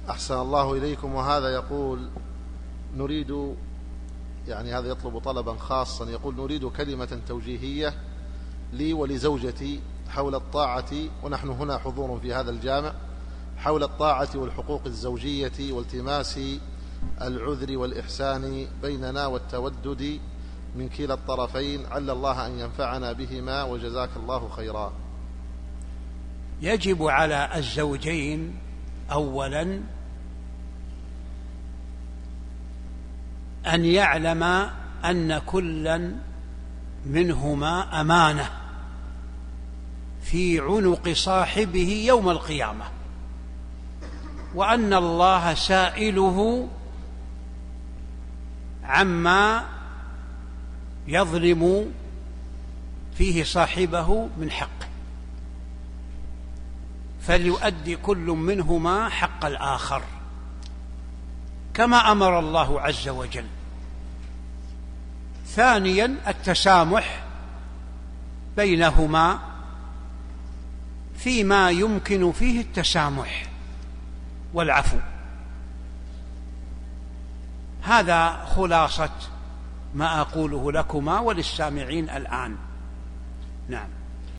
أحسن الله إليكم. وهذا يقول نريد، يعني هذا يطلب طلبا خاصا، يقول نريد كلمة توجيهية لي ولزوجتي حول الطاعة، ونحن هنا حضور في هذا الجامع، حول الطاعة والحقوق الزوجية والتماس العذر والإحسان بيننا والتودد من كلا الطرفين، عل الله أن ينفعنا بهما وجزاك الله خيرا. يجب على الزوجين أولا أن يعلم أن كلا منهما أمانة في عنق صاحبه يوم القيامة، وأن الله سائله عما يظلم فيه صاحبه من حقه، فليؤدي كل منهما حق الآخر كما أمر الله عز وجل. ثانيا التسامح بينهما فيما يمكن فيه التسامح والعفو. هذا خلاصة ما أقوله لكما وللسامعين الآن. نعم.